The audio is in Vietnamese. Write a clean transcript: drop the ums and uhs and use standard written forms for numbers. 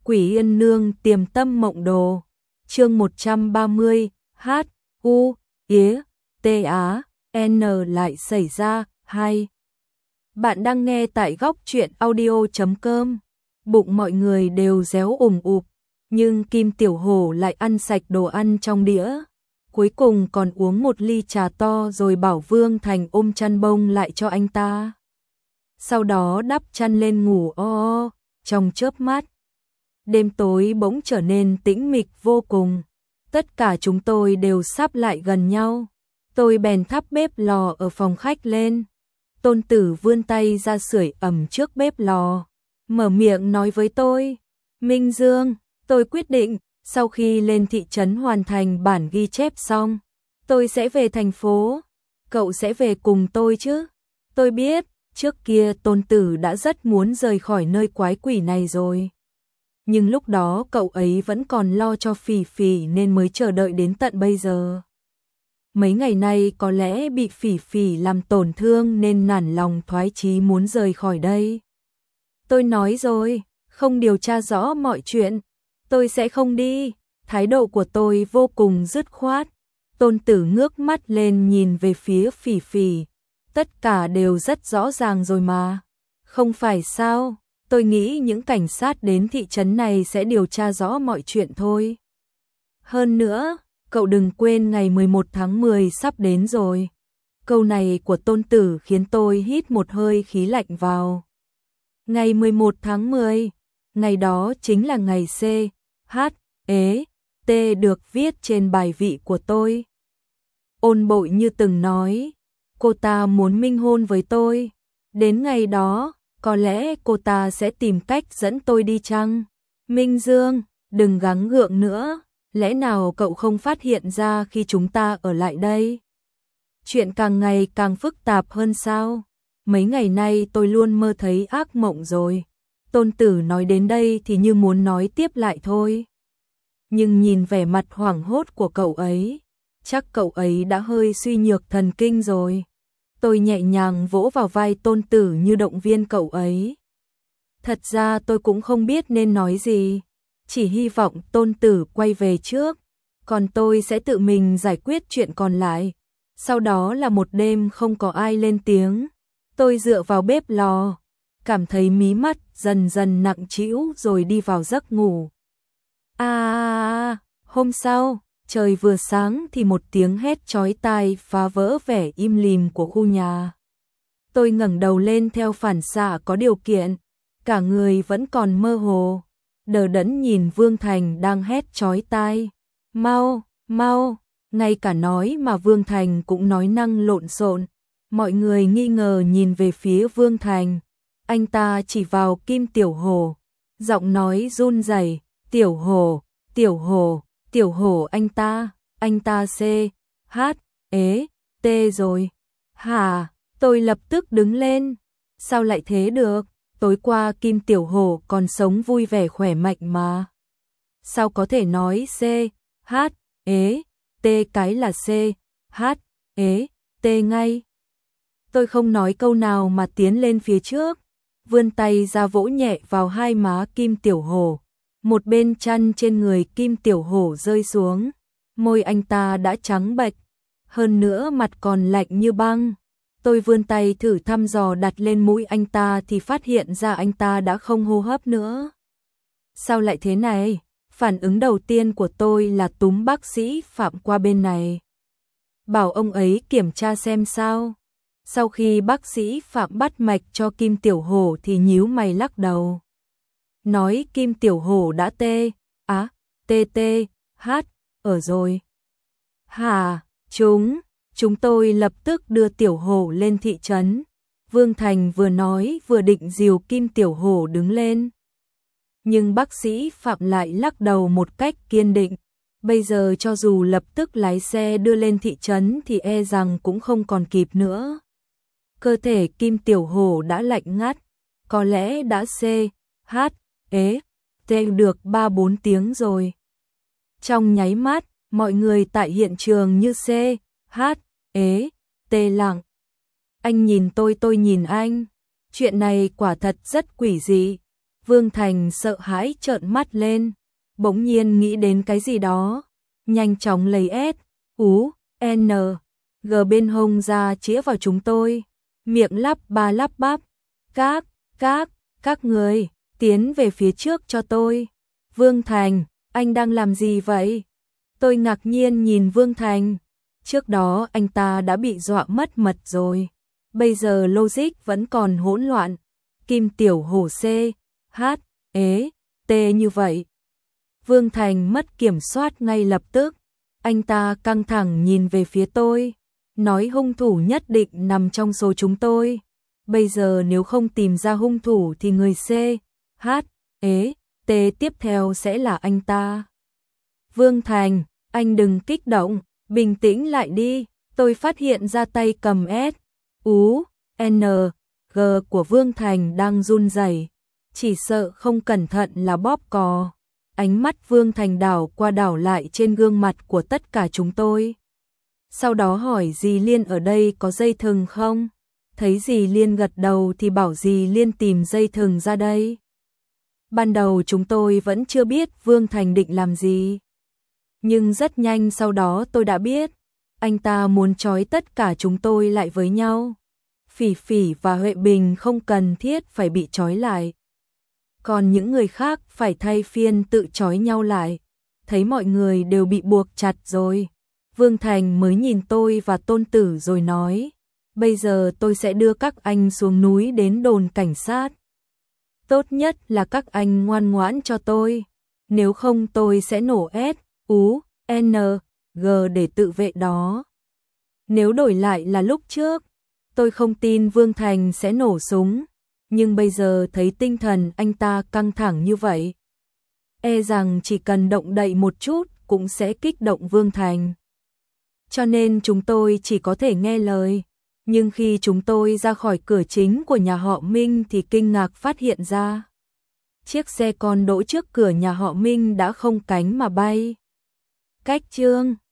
Quỷ Yên Nương Tiềm Tâm Mộng Đồ. Chương 130, H U Yế T Á N lại xảy ra. 2. Bạn đang nghe tại góc truyện audio.com. Bụng mọi người đều réo ủng ụp, nhưng Kim Tiểu Hổ lại ăn sạch đồ ăn trong đĩa. Cuối cùng còn uống một ly trà to rồi bảo Vương Thành ôm chăn bông lại cho anh ta. Sau đó đắp chăn lên ngủ o trong chớp mắt. Đêm tối bỗng trở nên tĩnh mịch vô cùng. Tất cả chúng tôi đều sắp lại gần nhau. Tôi bèn thắp bếp lò ở phòng khách lên. Tôn Tử vươn tay ra sưởi ẩm trước bếp lò, mở miệng nói với tôi: Minh Dương, tôi quyết định, sau khi lên thị trấn hoàn thành bản ghi chép xong, tôi sẽ về thành phố. Cậu sẽ về cùng tôi chứ? Tôi biết, trước kia Tôn Tử đã rất muốn rời khỏi nơi quái quỷ này rồi. Nhưng lúc đó cậu ấy vẫn còn lo cho Phỉ Phỉ nên mới chờ đợi đến tận bây giờ. Mấy ngày nay có lẽ bị Phỉ Phỉ làm tổn thương nên nản lòng thoái chí muốn rời khỏi đây. Tôi nói rồi, không điều tra rõ mọi chuyện, tôi sẽ không đi. Thái độ của tôi vô cùng dứt khoát. Tôn Tử ngước mắt lên nhìn về phía Phỉ Phỉ. Tất cả đều rất rõ ràng rồi mà. Không phải sao? Tôi nghĩ những cảnh sát đến thị trấn này sẽ điều tra rõ mọi chuyện thôi. Hơn nữa, cậu đừng quên ngày 11 tháng 10 sắp đến rồi. Câu này của Tôn Tử khiến tôi hít một hơi khí lạnh vào. Ngày 11 tháng 10, ngày đó chính là ngày C, H, E, T được viết trên bài vị của tôi. Ôn Bội như từng nói, cô ta muốn minh hôn với tôi. Đến ngày đó, có lẽ cô ta sẽ tìm cách dẫn tôi đi chăng? Minh Dương, đừng gắng gượng nữa. Lẽ nào cậu không phát hiện ra khi chúng ta ở lại đây? Chuyện càng ngày càng phức tạp hơn sao? Mấy ngày nay tôi luôn mơ thấy ác mộng rồi. Tôn Tử nói đến đây thì như muốn nói tiếp lại thôi. Nhưng nhìn vẻ mặt hoảng hốt của cậu ấy, chắc cậu ấy đã hơi suy nhược thần kinh rồi. Tôi nhẹ nhàng vỗ vào vai Tôn Tử như động viên cậu ấy. Thật ra tôi cũng không biết nên nói gì. Chỉ hy vọng Tôn Tử quay về trước, còn tôi sẽ tự mình giải quyết chuyện còn lại. Sau đó là một đêm không có ai lên tiếng. Tôi dựa vào bếp lò, cảm thấy mí mắt dần dần nặng trĩu rồi đi vào giấc ngủ. Hôm sau, trời vừa sáng thì một tiếng hét chói tai phá vỡ vẻ im lìm của khu nhà. Tôi ngẩng đầu lên theo phản xạ có điều kiện, cả người vẫn còn mơ hồ. Đờ đẫn nhìn Vương Thành đang hét chói tai. Mau, mau, ngay cả nói mà Vương Thành cũng nói năng lộn xộn. Mọi người nghi ngờ nhìn về phía Vương Thành. Anh ta chỉ vào Kim Tiểu Hổ. Giọng nói run rẩy. Tiểu Hổ, Tiểu Hổ, Tiểu Hổ anh ta C, H, E, T rồi. Hả, tôi lập tức đứng lên. Sao lại thế được? Tối qua Kim Tiểu Hổ còn sống vui vẻ khỏe mạnh mà. Sao có thể nói C, H, E, T cái là C, H, E, T ngay? Tôi không nói câu nào mà tiến lên phía trước, vươn tay ra vỗ nhẹ vào hai má Kim Tiểu Hổ. Một bên chăn trên người Kim Tiểu Hổ rơi xuống, môi anh ta đã trắng bệch, hơn nữa mặt còn lạnh như băng. Tôi vươn tay thử thăm dò đặt lên mũi anh ta thì phát hiện ra anh ta đã không hô hấp nữa. Sao lại thế này? Phản ứng đầu tiên của tôi là túm bác sĩ Phạm qua bên này, bảo ông ấy kiểm tra xem sao. Sau khi bác sĩ Phạm bắt mạch cho Kim Tiểu Hổ thì nhíu mày lắc đầu. Nói Kim Tiểu Hổ đã ở rồi. Hả, chúng tôi lập tức đưa Tiểu Hổ lên thị trấn. Vương Thành vừa nói vừa định dìu Kim Tiểu Hổ đứng lên. Nhưng bác sĩ Phạm lại lắc đầu một cách kiên định. Bây giờ cho dù lập tức lái xe đưa lên thị trấn thì e rằng cũng không còn kịp nữa. Cơ thể Kim Tiểu Hổ đã lạnh ngắt, có lẽ đã C, H, E, T được 3-4 tiếng rồi. Trong nháy mắt, mọi người tại hiện trường như C, H, E, T lặng. Anh nhìn tôi nhìn anh. Chuyện này quả thật rất quỷ dị. Vương Thành sợ hãi trợn mắt lên, bỗng nhiên nghĩ đến cái gì đó, nhanh chóng lấy S, U, N, G bên hông ra chĩa vào chúng tôi, miệng lắp ba lắp bắp, các người, tiến về phía trước cho tôi. Vương Thành, anh đang làm gì vậy? Tôi ngạc nhiên nhìn Vương Thành, trước đó anh ta đã bị dọa mất mật rồi, bây giờ logic vẫn còn hỗn loạn, Kim Tiểu Hổ C, H, ế, T như vậy. Vương Thành mất kiểm soát ngay lập tức, anh ta căng thẳng nhìn về phía tôi, nói hung thủ nhất định nằm trong số chúng tôi. Bây giờ nếu không tìm ra hung thủ thì người C, H, ế, T tiếp theo sẽ là anh ta. Vương Thành, anh đừng kích động, bình tĩnh lại đi. Tôi phát hiện ra tay cầm S, U, N, G của Vương Thành đang run rẩy, chỉ sợ không cẩn thận là bóp cò. Ánh mắt Vương Thành đảo qua đảo lại trên gương mặt của tất cả chúng tôi. Sau đó hỏi dì Liên ở đây có dây thừng không? Thấy dì Liên gật đầu thì bảo dì Liên tìm dây thừng ra đây. Ban đầu chúng tôi vẫn chưa biết Vương Thành định làm gì. Nhưng rất nhanh sau đó tôi đã biết, anh ta muốn trói tất cả chúng tôi lại với nhau. Phỉ Phỉ và Huệ Bình không cần thiết phải bị trói lại. Còn những người khác phải thay phiên tự trói nhau lại. Thấy mọi người đều bị buộc chặt rồi, Vương Thành mới nhìn tôi và Tôn Tử rồi nói, bây giờ tôi sẽ đưa các anh xuống núi đến đồn cảnh sát. Tốt nhất là các anh ngoan ngoãn cho tôi, nếu không tôi sẽ nổ S, U, N, G để tự vệ đó. Nếu đổi lại là lúc trước, tôi không tin Vương Thành sẽ nổ súng, nhưng bây giờ thấy tinh thần anh ta căng thẳng như vậy, e rằng chỉ cần động đậy một chút cũng sẽ kích động Vương Thành. Cho nên chúng tôi chỉ có thể nghe lời. Nhưng khi chúng tôi ra khỏi cửa chính của nhà họ Minh thì kinh ngạc phát hiện ra, chiếc xe con đỗ trước cửa nhà họ Minh đã không cánh mà bay. Cách chương